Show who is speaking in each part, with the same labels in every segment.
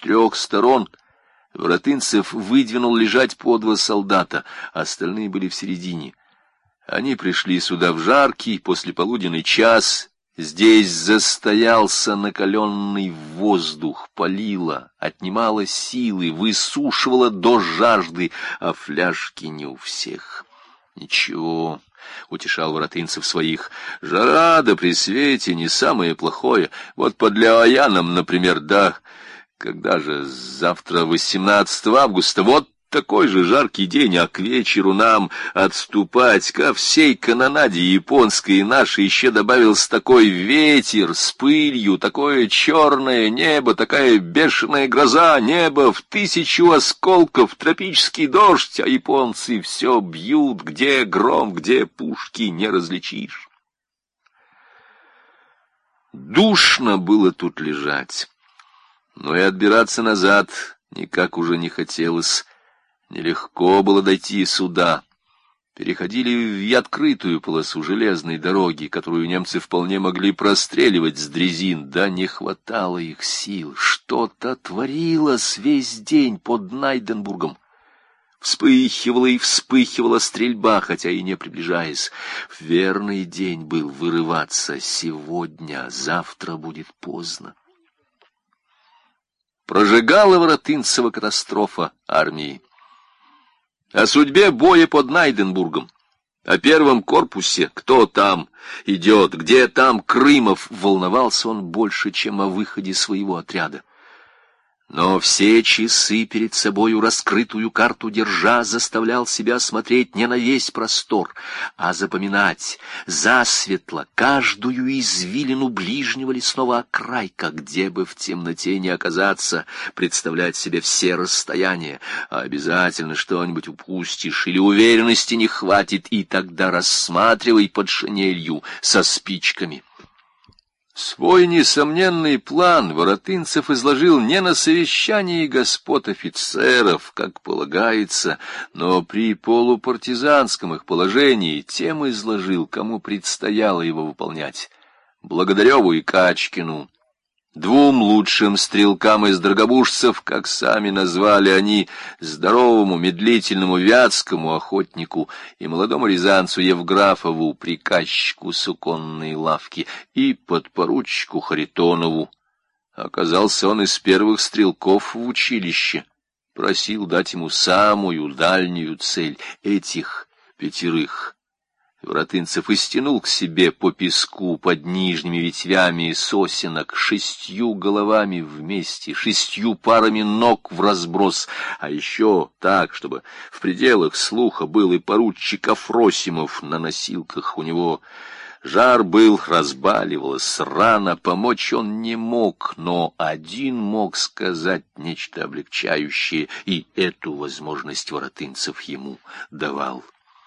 Speaker 1: трех сторон Воротынцев выдвинул лежать по два солдата, остальные были в середине. Они пришли сюда в жаркий послеполуденный час. Здесь застоялся накаленный воздух, палило, отнимало силы, высушивало до жажды, а фляжки не у всех. Ничего, утешал Воротынцев своих, жара да при свете не самое плохое. Вот под Леояном, например, да, когда же завтра 18 августа, вот такой же жаркий день, а к вечеру нам отступать ко всей канонаде японской и нашей еще добавился такой ветер с пылью, такое черное небо, такая бешеная гроза, небо в 1000 осколков, тропический дождь, а японцы все бьют, где гром, где пушки, не различишь. Душно было тут лежать, но и отбираться назад никак уже не хотелось. Нелегко было дойти сюда. Переходили в открытую полосу железной дороги, которую немцы вполне могли простреливать с дрезин, да не хватало их сил. Что-то творилось весь день под Найденбургом. Вспыхивала и вспыхивала стрельба, хотя и не приближаясь. Верный день был вырываться сегодня, завтра будет поздно. Прожигала Воротынцева катастрофа армии. О судьбе боя под Найденбургом, о первом корпусе, кто там идет, где там Крымов, волновался он больше, чем о выходе своего отряда. Но все часы перед собою раскрытую карту держа, заставлял себя смотреть не на весь простор, а запоминать засветло каждую извилину ближнего лесного окрайка, где бы в темноте не оказаться, представлять себе все расстояния, а обязательно что-нибудь упустишь или уверенности не хватит, и тогда рассматривай под шинелью со спичками. Свой несомненный план Воротынцев изложил не на совещании господ офицеров, как полагается, но при полупартизанском их положении тем изложил, кому предстояло его выполнять: Благодареву и Качкину, двум лучшим стрелкам из драгобужцев, как сами назвали они, здоровому, медлительному вятскому охотнику и молодому рязанцу Евграфову, приказчику суконной лавки, и подпоручику Харитонову. Оказался он из первых стрелков в училище. Просил дать ему самую дальнюю цель — этих 5. Воротынцев истянул к себе по песку под нижними ветвями сосенок 6 головами вместе, 6 парами ног вразброс, а еще так, чтобы в пределах слуха был и поручик Афросимов на носилках у него. Жар был, разбаливалась рана, помочь он не мог, но один мог сказать нечто облегчающее, и эту возможность Воротынцев ему давал.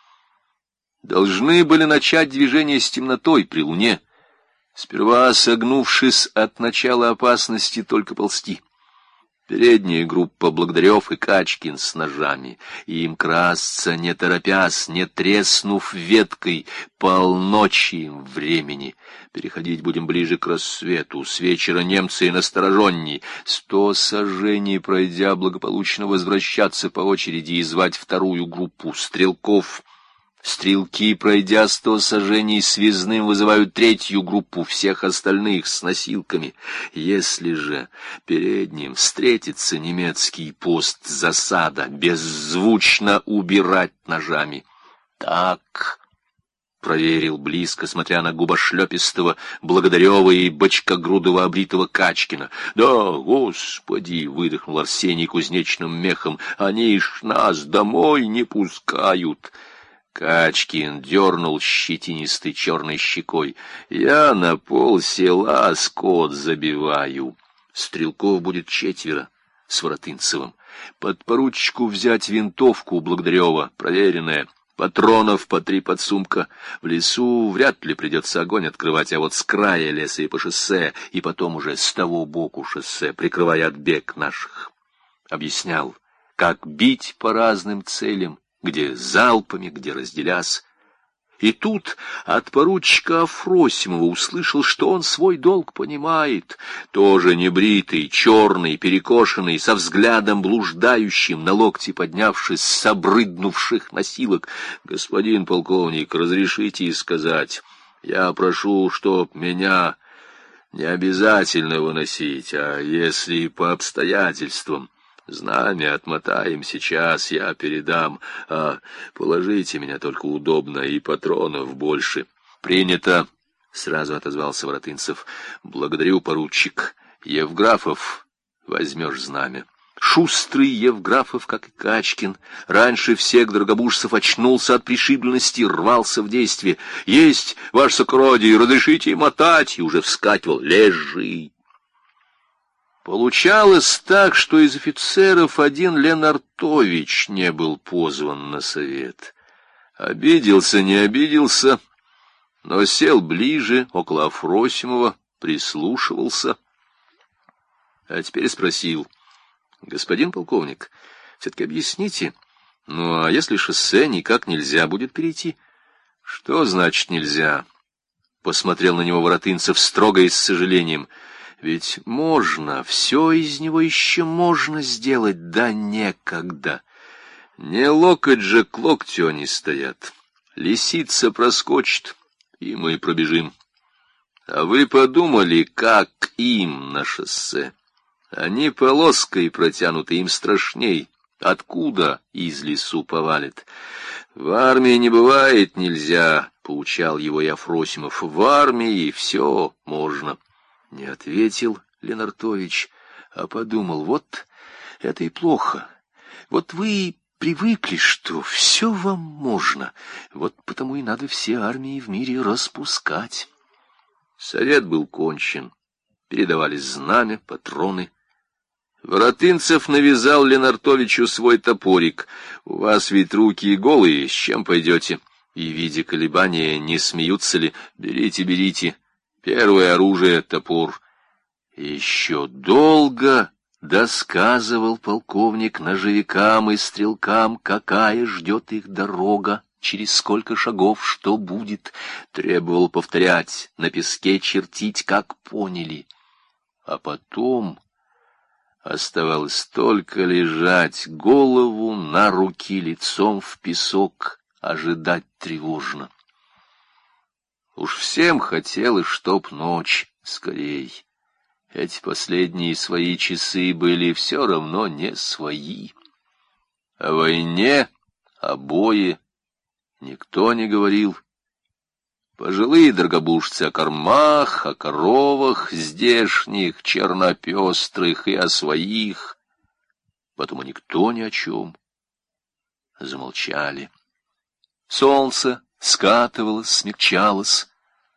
Speaker 1: Должны были начать движение с темнотой при луне, сперва согнувшись от начала опасности только ползти. Передняя группа Благодарев и Качкин с ножами, и им красться, не торопясь, не треснув веткой, полночи им времени. Переходить будем ближе к рассвету, с вечера немцы и настороженней. 100 сажений пройдя, благополучно возвращаться по очереди и звать вторую группу стрелков. Стрелки, пройдя 100 сажений, связным вызывают 3-ю группу всех остальных с носилками. Если же перед ним встретится немецкий пост засада, беззвучно убирать ножами. Так, проверил близко, смотря на губошлепистого, Благодарева и бочкогрудого обритого Качкина. Да, господи, выдохнул Арсений кузнечным мехом, они ж нас домой не пускают. Качкин дернул щетинистой черной щекой. Я на полсела скот забиваю. Стрелков будет 4 с Воротынцевым. Подпоручику взять винтовку у Благодарева, проверенная. Патронов по 3 подсумка. В лесу вряд ли придется огонь открывать, а вот с края леса и по шоссе, и потом уже с того боку шоссе, прикрывая отбег наших. Объяснял, как бить по разным целям, где залпами, где разделясь. И тут от поручика Афросимова услышал, что он свой долг понимает. Тоже небритый, черный, перекошенный, со взглядом блуждающим, на локти поднявшись с обрыднувших носилок. «Господин полковник, разрешите сказать, я прошу, чтоб меня не обязательно выносить, а если по обстоятельствам. Знамя отмотаем сейчас, я передам, а положите меня только удобно, и патронов больше». «Принято», — сразу отозвался Воротынцев. «Благодарю, поручик. Евграфов, возьмешь знамя». Шустрый Евграфов, как и Качкин, раньше всех дорогобужцев очнулся от пришибленности, рвался в действие. «Есть, ваше сокородие, разрешите мотать!» И уже вскакивал. «Лежи!» Получалось так, что из офицеров один Ленартович не был позван на совет. Обиделся, не обиделся, но сел ближе, около Афросимова, прислушивался. А теперь спросил: «Господин полковник, все-таки объясните, ну а если шоссе никак нельзя будет перейти?» «Что значит нельзя?» — посмотрел на него Воротынцев строго и с сожалением. «Ведь можно, все из него еще можно сделать, да некогда. Не локоть же к локтю они стоят. Лисица проскочит, и мы пробежим. А вы подумали, как им на шоссе? Они полоской протянуты, им страшней. Откуда из лесу повалит? В армии не бывает нельзя», — поучал его и Афросимов. «В армии все можно». Не ответил Ленартович, а подумал: вот это и плохо. Вот вы привыкли, что все вам можно, вот потому и надо все армии в мире распускать. Совет был кончен, передавались знамя, патроны. Воротынцев навязал Ленартовичу свой топорик. «У вас ведь руки голые, с чем пойдете?» И, видя колебания, не смеются ли: «Берите, берите. Первое оружие — топор». Еще долго досказывал полковник ножевикам и стрелкам, какая ждет их дорога, через сколько шагов что будет. Требовал повторять, на песке чертить, как поняли. А потом оставалось только лежать, голову на руки, лицом в песок, ожидать тревожно. Уж всем хотелось, чтоб ночь скорей. Эти последние свои часы были все равно не свои. О войне, о бое никто не говорил. Пожилые дорогобужцы о кормах, о коровах здешних, чернопестрых, и о своих. Потом и никто ни о чем. Замолчали. Солнце скатывалось, смягчалось.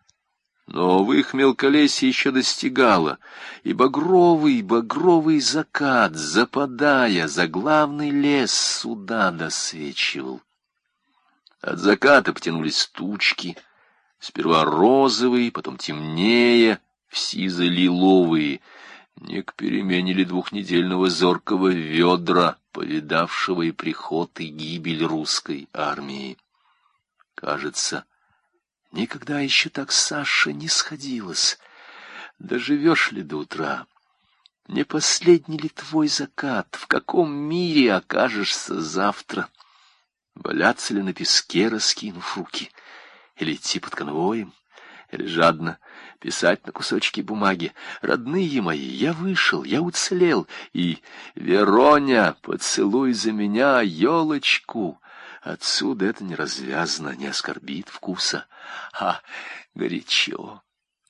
Speaker 1: Но в их мелколесье еще достигало, и багровый закат, западая, за главный лес суда досвечивал. От заката потянулись тучки, сперва розовые, потом темнее, в сизо-лиловые, не к перемене ли двухнедельного зоркого ведра, повидавшего и приход, и гибель русской армии. Кажется, никогда еще так Саша не сходилась. Доживешь ли до утра? Не последний ли твой закат? В каком мире окажешься завтра? Валяться ли на песке, раскинув руки? Или идти под конвоем? Или жадно писать на кусочке бумаги: «Родные мои, я вышел, я уцелел, и, Вероня, поцелуй за меня елочку». Отсюда это не развязано, не оскорбит вкуса, а горячо.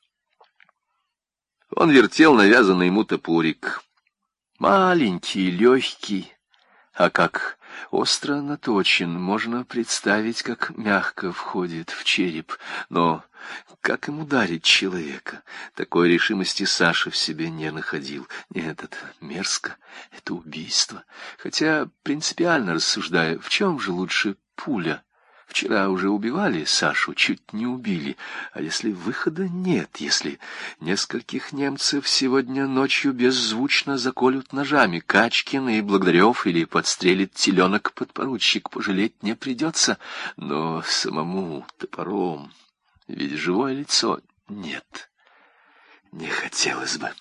Speaker 1: Он вертел навязанный ему топорик. Маленький, легкий, а как остро наточен, можно представить, как мягко входит в череп. Но как им ударить человека? Такой решимости Саша в себе не находил. Нет, это мерзко, это убийство. Хотя, принципиально рассуждая, в чем же лучше пуля? Вчера уже убивали Сашу, чуть не убили. А если выхода нет, если нескольких немцев сегодня ночью беззвучно заколют ножами Качкин и Благодарев или подстрелит теленок подпоручик, пожалеть не придется. Но самому топором, видя живое лицо, нет, не хотелось бы.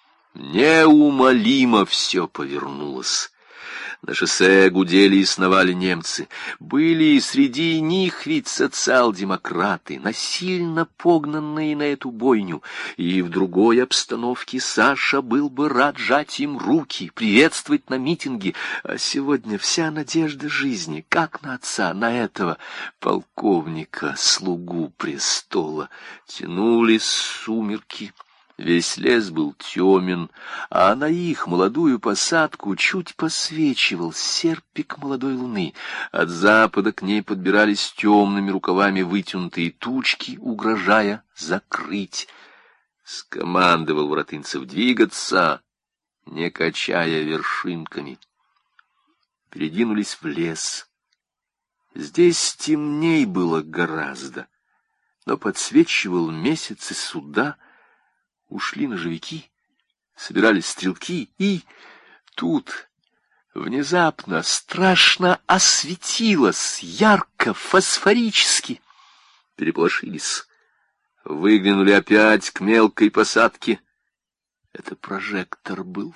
Speaker 1: Неумолимо все повернулось. На шоссе гудели и сновали немцы. Были и среди них ведь социал-демократы, насильно погнанные на эту бойню. И в другой обстановке Саша был бы рад жать им руки, приветствовать на митинге. А сегодня вся надежда жизни, как на отца, на этого полковника, слугу престола. Тянулись сумерки. Весь лес был темен, а на их молодую посадку чуть посвечивал серпик молодой луны. От запада к ней подбирались темными рукавами вытянутые тучки, угрожая закрыть. Скомандовал Воротынцев двигаться, не качая вершинками. Передвинулись в лес. Здесь темней было гораздо, но подсвечивал месяц из суда. Ушли ножевики, собирались стрелки, и тут внезапно страшно осветилось, ярко, фосфорически. Переполошились, выглянули опять к мелкой посадке. Это прожектор был.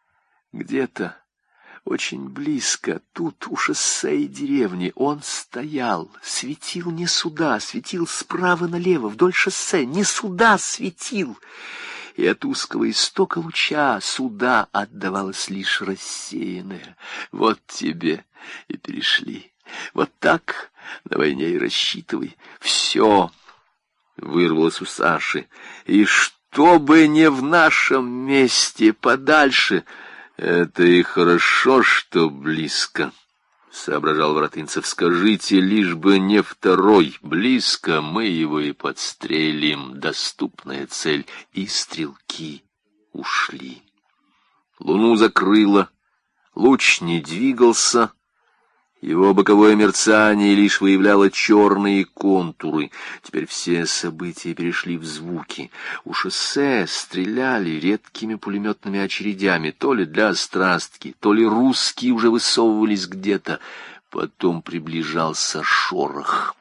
Speaker 1: Где-то очень близко, тут у шоссе и деревни, он стоял, светил не сюда, светил справа налево, вдоль шоссе, не сюда светил. И от узкого истока луча сюда отдавалось лишь рассеянное. Вот тебе и перешли. Вот так на войне и рассчитывай. Все вырвалось у Саши. И чтобы не в нашем месте, подальше... Это и хорошо, что близко, — соображал Воротынцев. Скажите, лишь бы не второй. Близко мы его и подстрелим. Доступная цель. И стрелки ушли. Луну закрыло. Луч не двигался. Его боковое мерцание лишь выявляло черные контуры. Теперь все события перешли в звуки. У шоссе стреляли редкими пулеметными очередями, то ли для острастки, то ли русские уже высовывались где-то. Потом приближался шорох.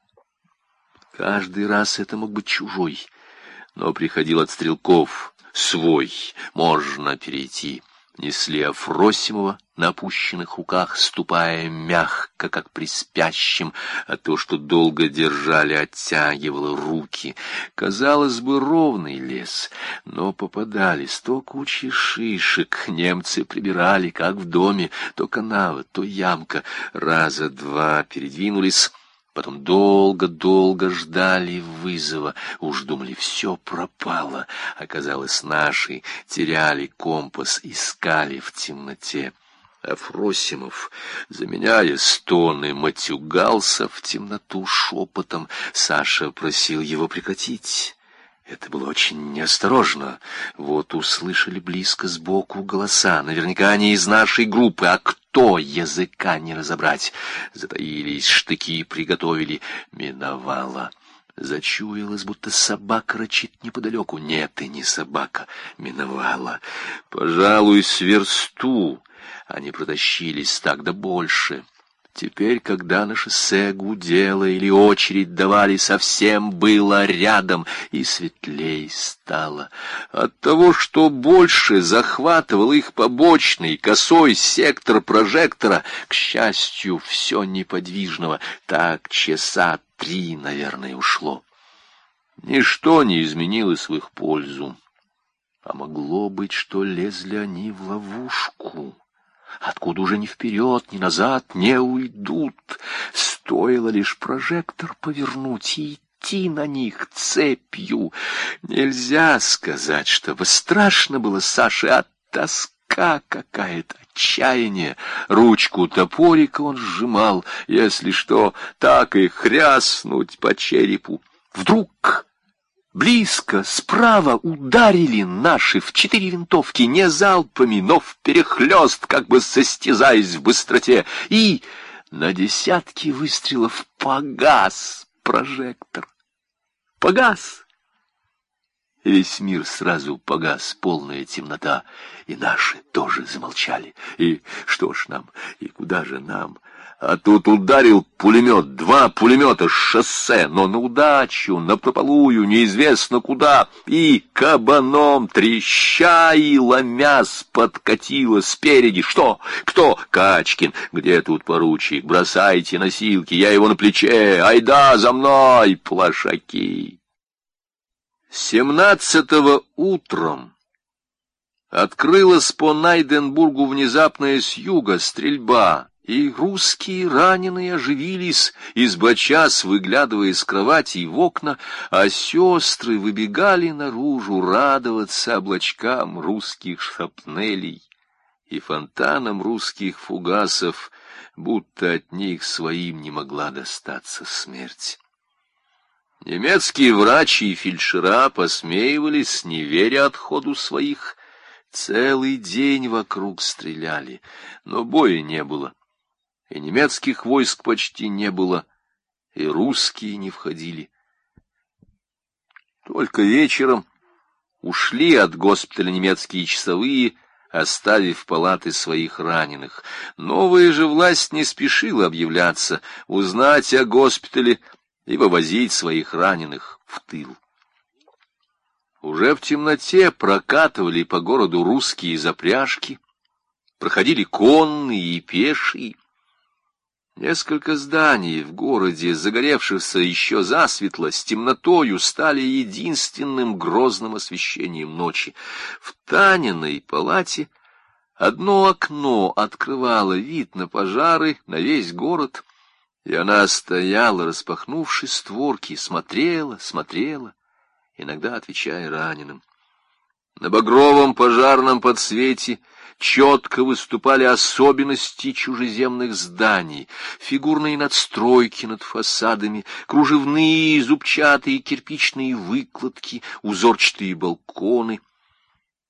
Speaker 1: Каждый раз это мог быть чужой, но приходил от стрелков свой, можно перейти. Несли Афросимова на опущенных руках, ступая мягко, как при спящем, а то, что долго держали, оттягивало руки. Казалось бы, ровный лес, но попадались то кучи шишек, немцы прибирали, как в доме, то канава, то ямка. Раза два передвинулись. Потом долго-долго ждали вызова. Уж думали, все пропало. Оказалось, наши теряли компас, искали в темноте. Афросимов, заменяя стоны, матюгался в темноту шепотом. Саша просил его прекратить. Это было очень неосторожно. Вот услышали близко сбоку голоса. Наверняка они из нашей группы, а кто, языка не разобрать. Затаились, штыки приготовили. Миновало. Зачуялось, будто собака рычит неподалеку. Нет, и не собака. Миновала. Пожалуй, с версту. Они протащились так да больше. Теперь, когда на шоссе гудело или очередь давали, совсем было рядом, и светлей стало. От того, что больше захватывал их побочный, косой сектор прожектора, к счастью, все неподвижного, так часа 3, наверное, ушло. Ничто не изменилось в их пользу. А могло быть, что лезли они в ловушку, откуда уже ни вперед, ни назад не уйдут. Стоило лишь прожектор повернуть и идти на них цепью. Нельзя сказать, чтобы страшно было Саше, а тоска какая-то, отчаяние. Ручку топорика он сжимал, если что, так и хряснуть по черепу. Вдруг... близко, справа ударили наши в 4 винтовки, не залпами, но вперехлёст, как бы состязаясь в быстроте. И На десятки выстрелов погас прожектор. Погас. И весь мир сразу погас, полная темнота. И наши тоже замолчали. И что ж нам, и куда же нам? А тут ударил пулемет, 2 пулемета с шоссе, но на удачу, напропалую, неизвестно куда, и кабаном, треща и ломясь, подкатило спереди. Что? Кто? Качкин. Где тут поручик? Бросайте носилки, я его на плече. Айда за мной, плашаки. 17-го утром открылась по Найденбургу внезапная с юга стрельба, и русские раненые оживились, избочась, выглядывая из кроватей в окна, а сестры выбегали наружу радоваться облачкам русских шрапнелей и фонтанам русских фугасов, будто от них своим не могла достаться смерть. Немецкие врачи и фельдшера посмеивались, не веря отходу своих. Целый день вокруг стреляли, но боя не было. И немецких войск почти не было, и русские не входили. Только вечером ушли от госпиталя немецкие часовые, оставив палаты своих раненых. Новая же власть не спешила объявляться, узнать о госпитале и вывозить своих раненых в тыл. Уже в темноте прокатывали по городу русские запряжки, проходили конные и пешие. Несколько зданий в городе, загоревшихся еще засветло, с темнотою стали единственным грозным освещением ночи. В Таниной палате одно окно открывало вид на пожары, на весь город, и она стояла, распахнувши створки, смотрела, иногда отвечая раненым. На багровом пожарном подсвете четко выступали особенности чужеземных зданий, фигурные надстройки над фасадами, кружевные, зубчатые кирпичные выкладки, узорчатые балконы.